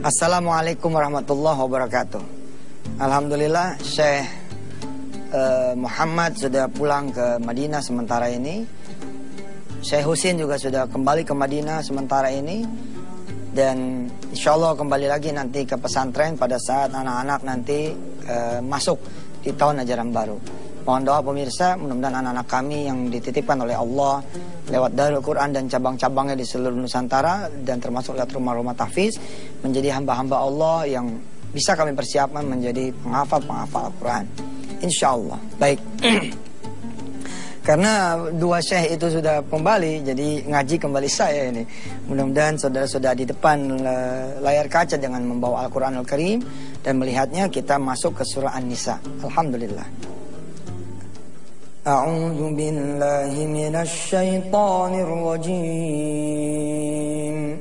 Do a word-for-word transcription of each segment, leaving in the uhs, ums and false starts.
Assalamualaikum warahmatullahi wabarakatuh. Alhamdulillah Syekh uh, Muhammad sudah pulang ke Madinah sementara ini. Syekh Husin juga sudah kembali ke Madinah sementara ini. Dan insya Allah kembali lagi nanti ke pesantren pada saat anak-anak nanti uh, masuk di tahun ajaran baru. Mohon doa pemirsa, mudah-mudahan anak-anak kami yang dititipkan oleh Allah lewat Darul Quran dan cabang-cabangnya di seluruh Nusantara dan termasuk lewat rumah-rumah tahfiz menjadi hamba-hamba Allah yang bisa kami persiapkan menjadi penghafal-penghafal Al-Quran. Insya Allah. Baik. Karena dua syekh itu sudah kembali, jadi ngaji kembali saya ini. Mudah-mudahan saudara-saudara di depan layar kaca dengan membawa Al-Quran Al-Karim dan melihatnya, kita masuk ke surah An-Nisa. Alhamdulillah. A'udzu billahi minasy syaithanir rajim.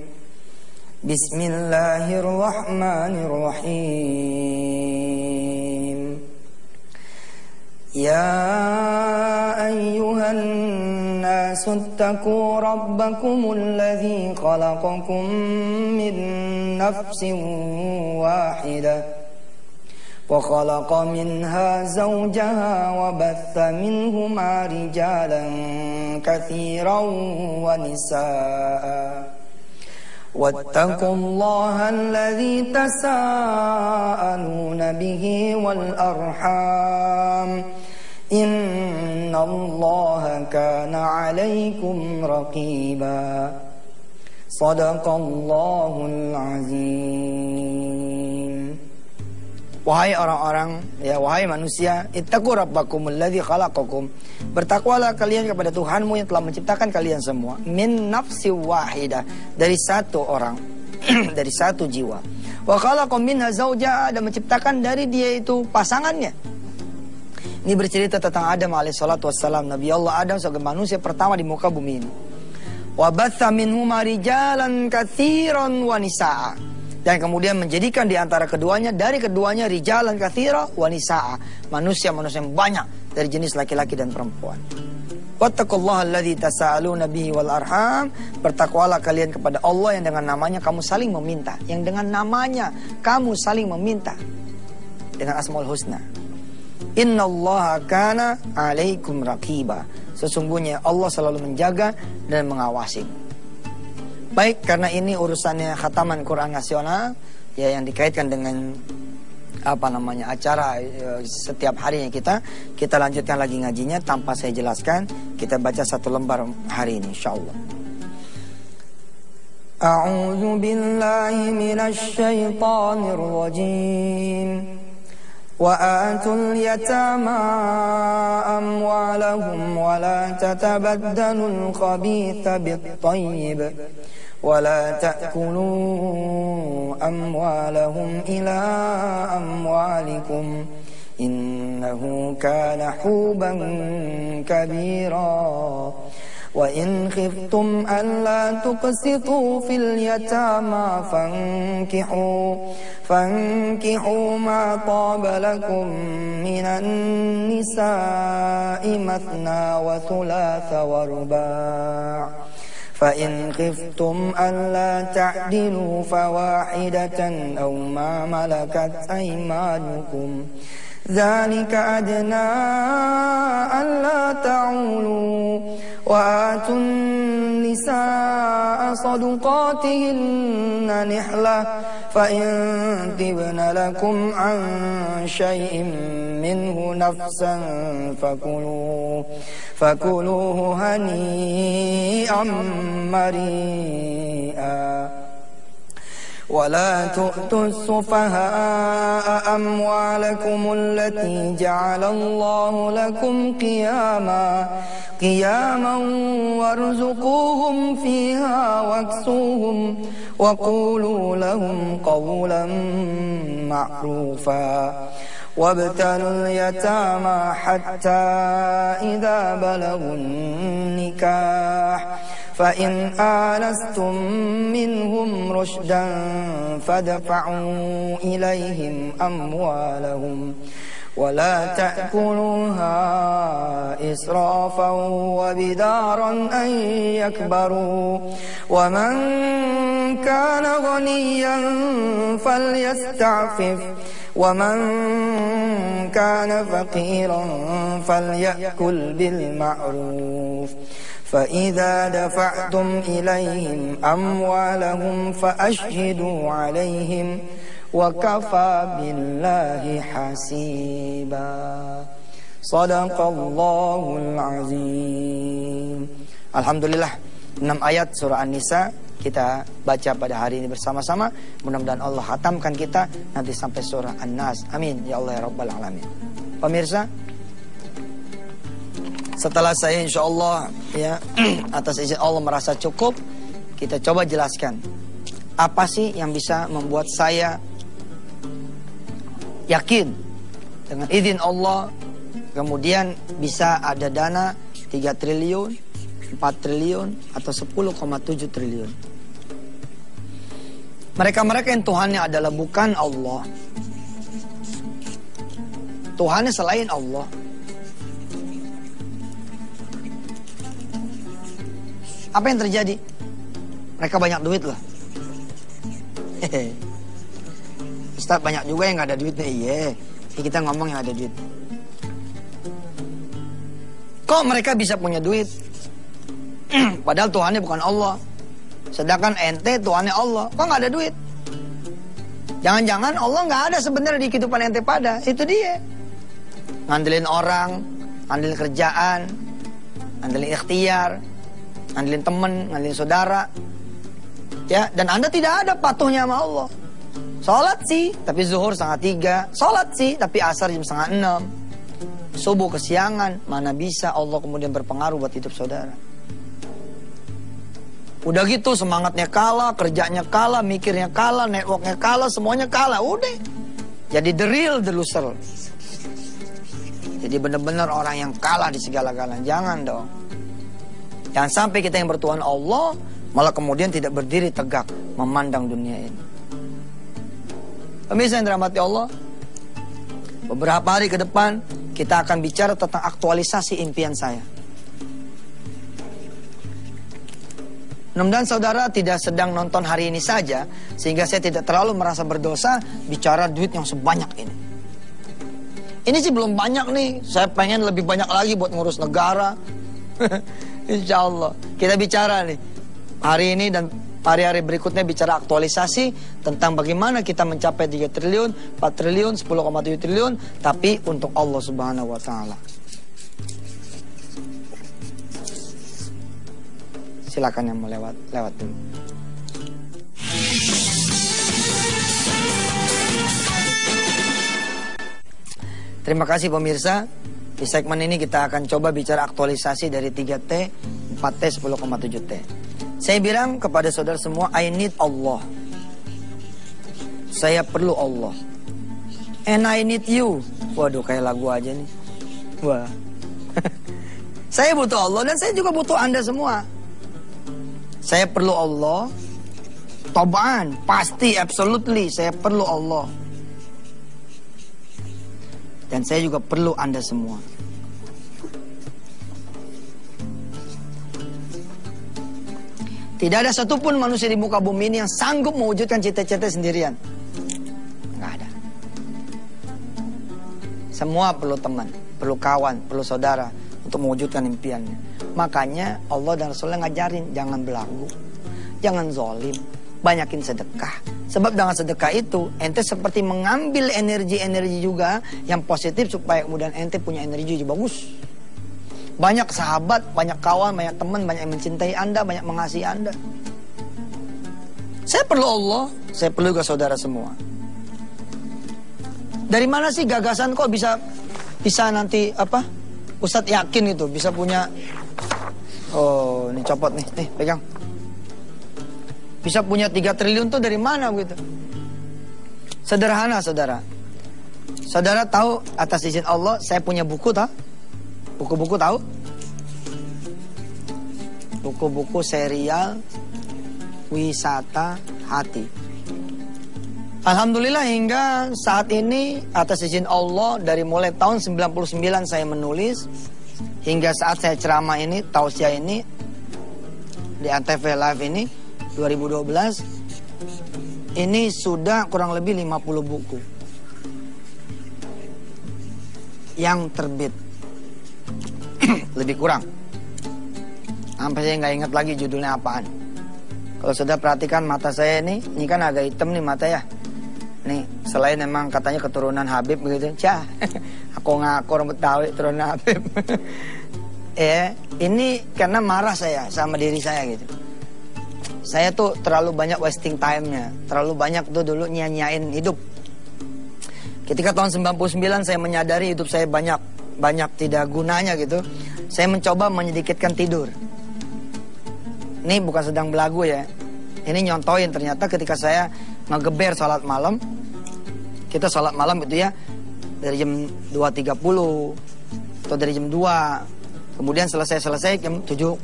Bismillahirrahmanirrahim. Ya ayyuhan nasu ittaqu rabbakumul ladzi khalaqakum min nafsin wahidah وخلق منها زوجها وبث منهما رجالا كثيرا ونساء واتقوا الله الذي تساءلون به والأرحام إن الله كان عليكم رقيبا صدق الله العظيم. Wahai orang-orang, ya wahai manusia, ittaqu rabbakumul ladzi khalaqakum. Bertakwalah kalian kepada Tuhanmu yang telah menciptakan kalian semua min nafsi wahidah, dari satu orang, dari satu jiwa. Wa khalaqa minha zaujaha, dan menciptakan dari dia itu pasangannya. Ini bercerita tentang Adam alaihissalatu wassalam, Nabi Allah Adam sebagai manusia pertama di muka bumi ini. Wa batha minhuma rijalan katsiran wa nisaa. Dan kemudian menjadikan di antara keduanya, dari keduanya rijalan katsira wa nisaa, manusia-manusia yang banyak dari jenis laki-laki dan perempuan. Wattaqullaha alladzi tasaaluna bihi wal arham. Bertakwalah kalian kepada Allah yang dengan namanya kamu saling meminta, yang dengan namanya kamu saling meminta dengan Asmaul Husna. Innallaha kana 'alaikum raqiba. Sesungguhnya Allah selalu menjaga dan mengawasi. Baik, karena ini urusannya khataman Quran nasional, ya, yang dikaitkan dengan apa namanya acara ya, setiap harinya kita, kita lanjutkan lagi ngajinya tanpa saya jelaskan. Kita baca satu lembar hari ini, insyaallah. A'udzu billahi minasy syaithanir rajim. Wa atul yatama amwalahum wa la tatabaddalu al-khabitha bit-tayyib ولا تأكلوا أموالهم إلى أموالكم إنه كان حوبا كبيرا وإن خفتم ألا تقسطوا في اليتامى فانكحوا فانكحوا ما طاب لكم من النساء مثنى وثلاث ورباع فإن خفتم ألا تعدلوا فواحدة أو ما ملكت أيمانكم ذلك أدنى ألا تعولوا وآتوا النساء صدقاتهن نحلة فإن تبن لكم عن شيء منه نفسا فكلوه فكلوه هنيئا مريئا ولا تؤتوا السفهاء أموالكم التي جعل الله لكم قياما قياما وارزقوهم فيها واكسوهم وقولوا لهم قولا معروفا وابتلوا اليتامى حتى إذا بلغوا النكاح فإن آنستم منهم رشدا فادفعوا إليهم أموالهم ولا تأكلوها إسرافا وبدارا أن يكبروا ومن كان غنيا فليستعفف ومن كان فقيرا فليأكل بالمعروف فإذا دفعتم إليهم أموالهم فأشهدوا عليهم وكفى بالله حسيبا صدق الله العظيم. Alhamdulillah, enam ayat surah An-Nisa kita baca pada hari ini bersama-sama. Mudah-mudahan Allah khatamkan kita nanti sampai surah An-Nas. Amin ya Allah ya Rabbal Alamin. Pemirsa, setelah saya insya Allah ya atas izin Allah merasa cukup, kita coba jelaskan apa sih yang bisa membuat saya yakin dengan izin Allah kemudian bisa ada dana tiga triliun, empat triliun atau sepuluh koma tujuh triliun. Mereka-mereka yang Tuhannya adalah bukan Allah, Tuhannya selain Allah, apa yang terjadi? Mereka banyak duit loh. Ustaz, banyak juga yang gak ada duitnya. Iya, kita ngomong yang ada duit. Kok mereka bisa punya duit? Padahal Tuhannya bukan Allah. Sedangkan ente Tuhannya Allah. Kok gak ada duit? Jangan-jangan Allah gak ada sebenarnya di kehidupan ente pada. Itu dia. Ngandelin orang, ngandelin kerjaan, ngandelin ikhtiar, ngandelin temen, ngandelin saudara. Ya, dan anda tidak ada patuhnya sama Allah. Sholat sih, tapi zuhur setengah tiga. Sholat sih, tapi asar jam setengah enam. Subuh kesiangan. Mana bisa Allah kemudian berpengaruh buat hidup saudara. Udah gitu semangatnya kalah, kerjanya kalah, mikirnya kalah, networknya kalah, semuanya kalah. Udah. Jadi the real the loser. Jadi benar-benar orang yang kalah di segala-galanya. Jangan dong. Jangan sampai kita yang bertuhan Allah malah kemudian tidak berdiri tegak memandang dunia ini. Pemirsa yang dirahmati Allah, beberapa hari ke depan kita akan bicara tentang aktualisasi impian saya. Mudah-mudahan saudara tidak sedang nonton hari ini saja, sehingga saya tidak terlalu merasa berdosa bicara duit yang sebanyak ini. Ini sih belum banyak nih, saya pengen lebih banyak lagi buat ngurus negara. Insya Allah. Kita bicara nih, hari ini dan hari-hari berikutnya bicara aktualisasi tentang bagaimana kita mencapai tiga triliun, empat triliun, sepuluh koma tujuh triliun, tapi untuk Allah Subhanahu wa Ta'ala. Silakan yang mau lewat, lewat dulu. Terima kasih pemirsa. Di segmen ini kita akan coba bicara aktualisasi dari tiga T, empat T, sepuluh koma tujuh T. Saya bilang kepada saudara semua, I need Allah. Saya perlu Allah. And I need you. Waduh, kayak lagu aja nih. Wah. Saya butuh Allah dan saya juga butuh Anda semua. Saya perlu Allah. Toban, pasti, absolutely, saya perlu Allah. Dan saya juga perlu Anda semua. Tidak ada satupun manusia di muka bumi ini yang sanggup mewujudkan cita-cita sendirian. Nggak ada. Semua perlu teman, perlu kawan, perlu saudara untuk mewujudkan impiannya. Makanya Allah dan Rasulullah ngajarin jangan belagu, jangan zolim, banyakin sedekah. Sebab dengan sedekah itu ente seperti mengambil energi-energi juga yang positif supaya kemudian ente punya energi yang bagus. Banyak sahabat, banyak kawan, banyak teman, banyak yang mencintai Anda, banyak mengasihi Anda. Saya perlu Allah, saya perlu juga saudara semua. Dari mana sih gagasan kok bisa bisa nanti apa? Ustadz yakin itu bisa punya. Oh, ini copot nih, nih pegang. Bisa punya tiga triliun tuh dari mana gitu? Sederhana saudara. Saudara tahu atas izin Allah saya punya buku tak? Buku-buku tahu? Buku-buku serial wisata hati. Alhamdulillah hingga saat ini atas izin Allah dari mulai tahun sembilan puluh sembilan saya menulis hingga saat saya ceramah ini, tausiah ini di Antv Live ini dua ribu dua belas, Ini sudah kurang lebih lima puluh buku yang terbit. Lebih kurang. Sampai saya nggak ingat lagi judulnya apaan. Kalau sudah perhatikan mata saya ini, ini kan agak hitam nih mata ya. Nih, selain memang katanya keturunan Habib begitu. Cah, aku ngaku orang Betawi keturunan Habib. Ya, ini karena marah saya sama diri saya gitu. Saya tuh terlalu banyak wasting time-nya. Terlalu banyak tuh dulu nyanyain hidup. Ketika tahun sembilan puluh sembilan saya menyadari hidup saya banyak banyak tidak gunanya gitu. Saya mencoba menyedikitkan tidur. Ini bukan sedang belagu ya. Ini nyontoin ternyata ketika saya ngegeber sholat malam. Kita sholat malam itu ya dari jam dua tiga puluh atau dari jam dua. Kemudian selesai-selesai jam tujuh.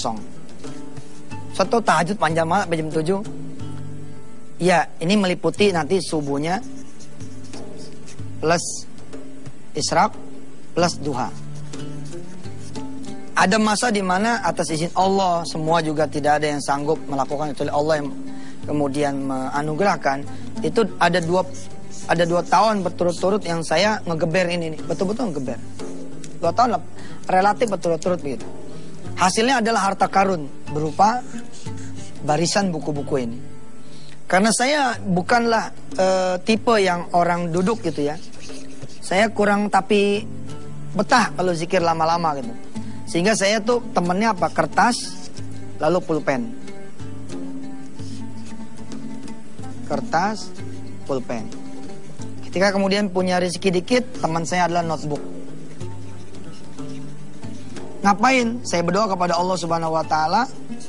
Satu tahajud panjang malam sampai jam tujuh. Ya, ini meliputi nanti subuhnya plus isyraq plus duha. Ada masa di mana atas izin Allah semua juga tidak ada yang sanggup melakukan kecuali Allah yang kemudian menganugerahkan. Itu ada dua ada dua tahun berturut-turut yang saya ngegeber ini nih, betul-betul ngegeber. Dua tahun relatif berturut-turut begitu. Hasilnya adalah harta karun berupa barisan buku-buku ini. Karena saya bukanlah e, tipe yang orang duduk gitu ya. Saya kurang tapi betah kalau zikir lama-lama gitu. Sehingga saya tuh temennya apa? Kertas lalu pulpen. Kertas, pulpen. Ketika kemudian punya rezeki dikit, teman saya adalah notebook. Ngapain? Saya berdoa kepada Allah Subhanahu wa taala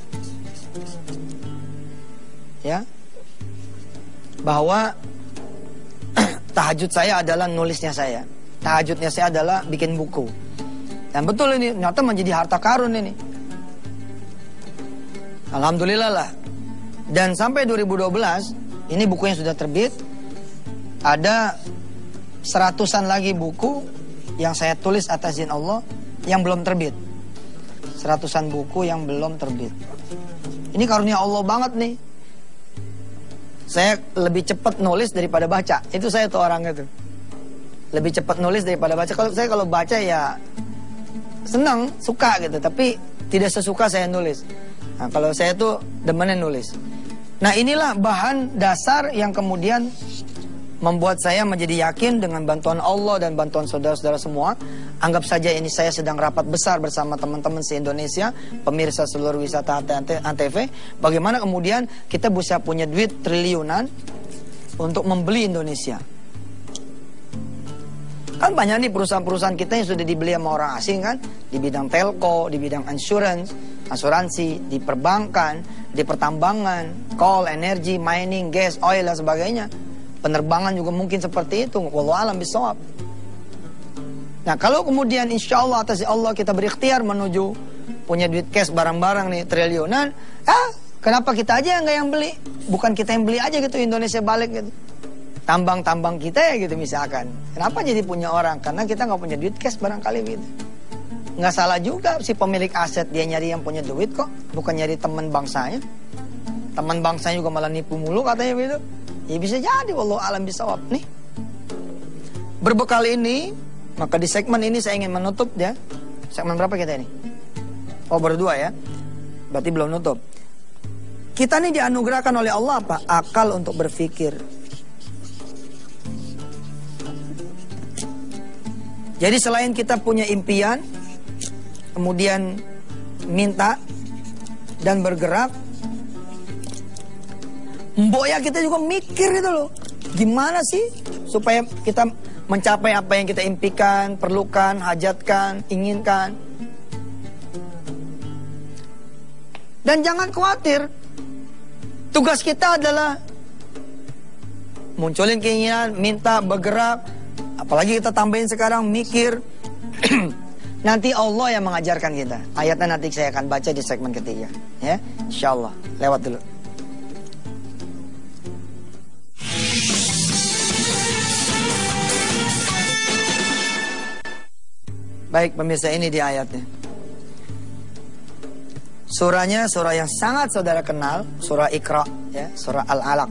ya. Bahwa tahajud saya adalah nulisnya saya. Tahajudnya saya adalah bikin buku. Dan betul ini, ternyata menjadi harta karun ini. Alhamdulillah lah. Dan sampai dua ribu dua belas, ini bukunya sudah terbit. Ada seratusan lagi buku yang saya tulis atas izin Allah yang belum terbit. Seratusan buku yang belum terbit. Ini karunia Allah banget nih. Saya lebih cepat nulis daripada baca. Itu saya tuh orangnya tuh. Lebih cepat nulis daripada baca. Kalau saya kalau baca ya senang, suka gitu. Tapi tidak sesuka saya nulis. Nah, kalau saya tuh demennya nulis. Nah, inilah bahan dasar yang kemudian membuat saya menjadi yakin dengan bantuan Allah dan bantuan saudara-saudara semua. Anggap saja ini saya sedang rapat besar bersama teman-teman se-Indonesia, pemirsa seluruh wisata Antv. Bagaimana kemudian kita bisa punya duit triliunan untuk membeli Indonesia. Kan banyak nih perusahaan-perusahaan kita yang sudah dibeli sama orang asing kan. Di bidang telco, di bidang insurance, asuransi, di perbankan, di pertambangan, coal, energi, mining, gas, oil dan sebagainya. Penerbangan juga mungkin seperti itu. Wallahu a'lam bishawab. Nah, kalau kemudian insya Allah atas Allah kita berikhtiar menuju punya duit cash barang-barang nih triliunan, ah kenapa kita aja nggak yang beli? Bukan kita yang beli aja gitu, Indonesia balik gitu. Tambang-tambang kita ya gitu misalkan. Kenapa jadi punya orang? Karena kita nggak punya duit cash barangkali gitu. Nggak salah juga si pemilik aset dia nyari yang punya duit kok, bukan nyari teman bangsanya. Teman bangsanya juga malah nipu mulu katanya gitu. Ya bisa jadi, wallahu a'lam bishawab nih. Berbekal ini, maka di segmen ini saya ingin menutup ya. Segmen berapa kita ini? Oh, baru dua ya. Berarti belum nutup. Kita ini dianugerahkan oleh Allah apa? Akal untuk berpikir. Jadi selain kita punya impian, kemudian minta dan bergerak, mbok ya kita juga mikir gitu loh. Gimana sih supaya kita mencapai apa yang kita impikan, perlukan, hajatkan, inginkan. Dan jangan khawatir. Tugas kita adalah munculin keinginan, minta, bergerak. Apalagi kita tambahin sekarang mikir. Nanti Allah yang mengajarkan kita. Ayatnya nanti saya akan baca di segmen ketiga. Ya, insyaallah. Lewat dulu. Baik pemirsa, ini di ayatnya. Surahnya surah yang sangat saudara kenal, surah Iqra, ya, surah Al-Alaq.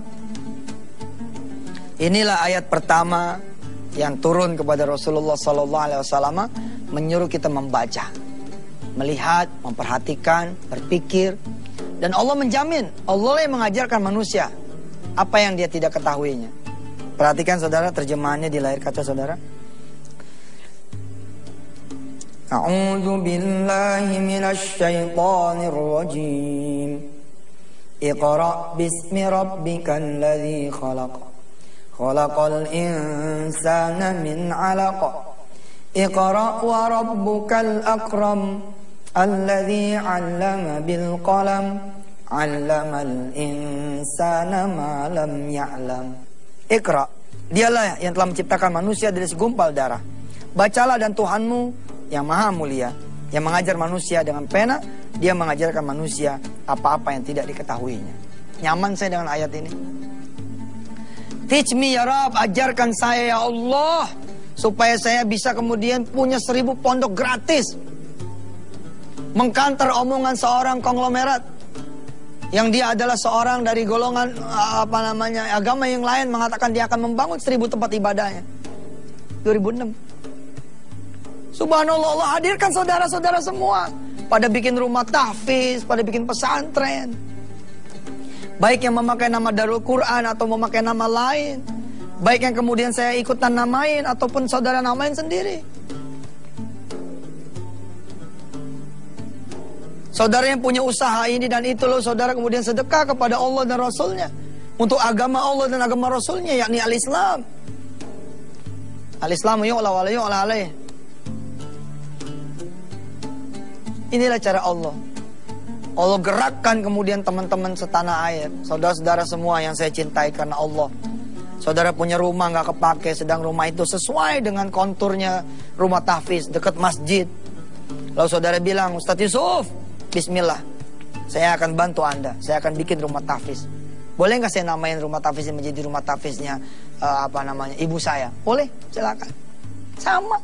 Inilah ayat pertama yang turun kepada Rasulullah sallallahu alaihi wasallam, menyuruh kita membaca, melihat, memperhatikan, berpikir, dan Allah menjamin, Allah yang mengajarkan manusia apa yang dia tidak ketahuinya. Perhatikan saudara terjemahannya di layar kaca saudara. A'udzu billahi minasy syaithanir rajim. Iqra bismi rabbikal ladzi khalaq. Khalaqal insana min 'alaq. Iqra wa rabbukal akram. Alladzi 'allama bil qalam. 'Allamal insana ma lam ya'lam. Iqra, dialah yang telah menciptakan manusia dari segumpal darah. Bacalah dan Tuhanmu yang maha mulia, yang mengajar manusia dengan pena, dia mengajarkan manusia apa-apa yang tidak diketahuinya. Nyaman saya dengan ayat ini. Teach me ya Rabb, ajarkan saya ya Allah, supaya saya bisa kemudian punya seribu pondok gratis. Mengkantar omongan seorang konglomerat yang dia adalah seorang dari golongan apa namanya agama yang lain mengatakan dia akan membangun seribu tempat ibadahnya. dua ribu enam. Subhanallah, Allah hadirkan saudara-saudara semua pada bikin rumah tahfiz, pada bikin pesantren. Baik yang memakai nama Darul Quran atau memakai nama lain. Baik yang kemudian saya ikutan namain ataupun saudara namain sendiri. Saudara yang punya usaha ini dan itu loh, saudara kemudian sedekah kepada Allah dan Rasulnya. Untuk agama Allah dan agama Rasulnya, yakni al-Islam. Al-Islam yu'la wa la yu'la alaih. Inilah cara Allah. Allah gerakkan kemudian teman-teman setanah air, saudara-saudara semua yang saya cintai karena Allah. Saudara punya rumah gak kepake, sedang rumah itu sesuai dengan konturnya rumah tahfiz dekat masjid. Lalu saudara bilang, Ustadz Yusuf, bismillah, saya akan bantu Anda, saya akan bikin rumah tahfiz. Boleh gak saya namain rumah tahfiz ini menjadi rumah tahfiznya uh, apa namanya ibu saya? Boleh, silakan. Sama.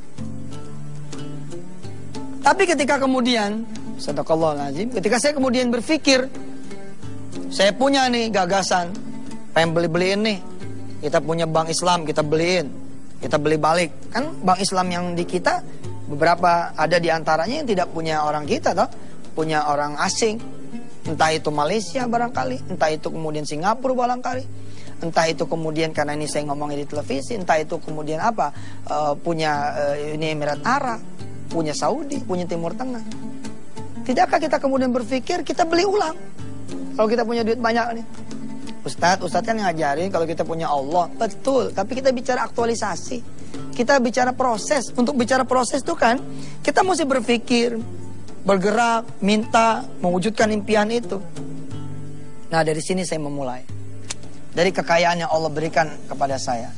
Tapi ketika kemudian, sadaqallahul-azim, ketika saya kemudian berpikir, saya punya nih gagasan, pengen beli-beliin nih, kita punya bank Islam, kita beliin, kita beli balik. Kan bank Islam yang di kita, beberapa ada di antaranya yang tidak punya orang kita, toh, punya orang asing. Entah itu Malaysia barangkali, entah itu kemudian Singapura barangkali, entah itu kemudian karena ini saya ngomongin di televisi, entah itu kemudian apa, uh, punya uh, ini Emirat Arab, punya Saudi, punya Timur Tengah. Tidakkah kita kemudian berpikir kita beli ulang? Kalau kita punya duit banyak nih. Ustadz, Ustadz kan ngajarin kalau kita punya Allah. Betul, tapi kita bicara aktualisasi. Kita bicara proses. Untuk bicara proses itu kan, kita mesti berpikir, bergerak, minta, mewujudkan impian itu. Nah, dari sini saya memulai. Dari kekayaan yang Allah berikan kepada saya.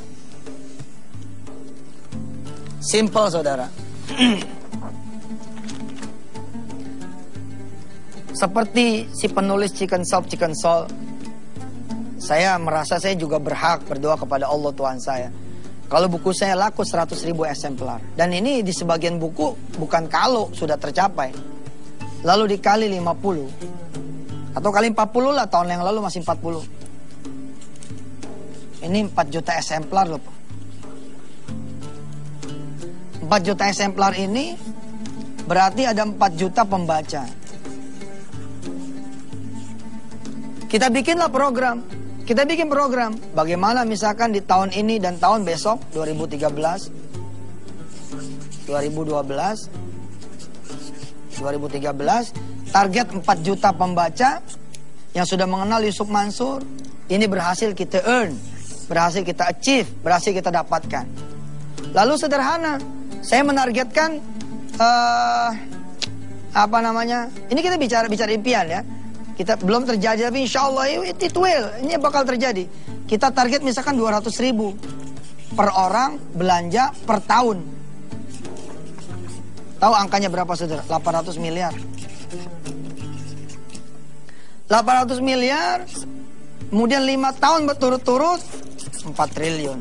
Simple saudara. Seperti si penulis Chicken Shop, Chicken Soul, saya merasa saya juga berhak berdoa kepada Allah Tuhan saya. Kalau buku saya laku seratus ribu eksemplar. Dan ini di sebagian buku bukan kalau sudah tercapai. Lalu dikali lima puluh. Atau kali empat puluh lah, tahun yang lalu masih empat puluh. Ini empat juta eksemplar loh. empat juta eksemplar ini berarti ada empat juta pembaca. Kita bikinlah program. Kita bikin program. Bagaimana misalkan di tahun ini dan tahun besok, dua ribu tiga belas, dua ribu dua belas, dua ribu tiga belas, target empat juta pembaca yang sudah mengenal Yusuf Mansur. Ini berhasil kita earn, berhasil kita achieve, berhasil kita dapatkan. Lalu sederhana, saya menargetkan uh, apa namanya? Ini kita bicara bicara impian ya. Kita belum terjadi tapi insya Allah it, it will. Ini bakal terjadi. Kita target misalkan dua ratus ribu per orang belanja per tahun. Tahu angkanya berapa saudara? delapan ratus miliar. delapan ratus miliar. Kemudian lima tahun berturut-turut empat triliun.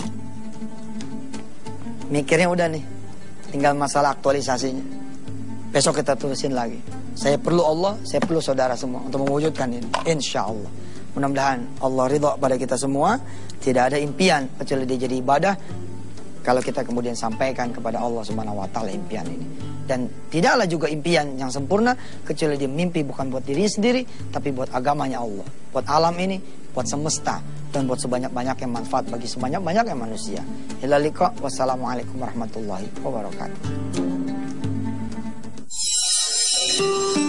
Mikirnya udah nih. Tinggal masalah aktualisasinya. Besok kita tulisin lagi. Saya perlu Allah, saya perlu saudara semua untuk mewujudkan ini. Insya Allah. Mudah-mudahan Allah ridha pada kita semua. Tidak ada impian kecuali dia jadi ibadah. Kalau kita kemudian sampaikan kepada Allah Subhanahu Wa Taala impian ini. Dan tidaklah juga impian yang sempurna kecuali dia mimpi bukan buat diri sendiri, tapi buat agamanya Allah, buat alam ini, buat semesta, dan buat sebanyak-banyak yang manfaat bagi sebanyak-banyak yang manusia. Ila liqa. Wassalamualaikum warahmatullahi wabarakatuh.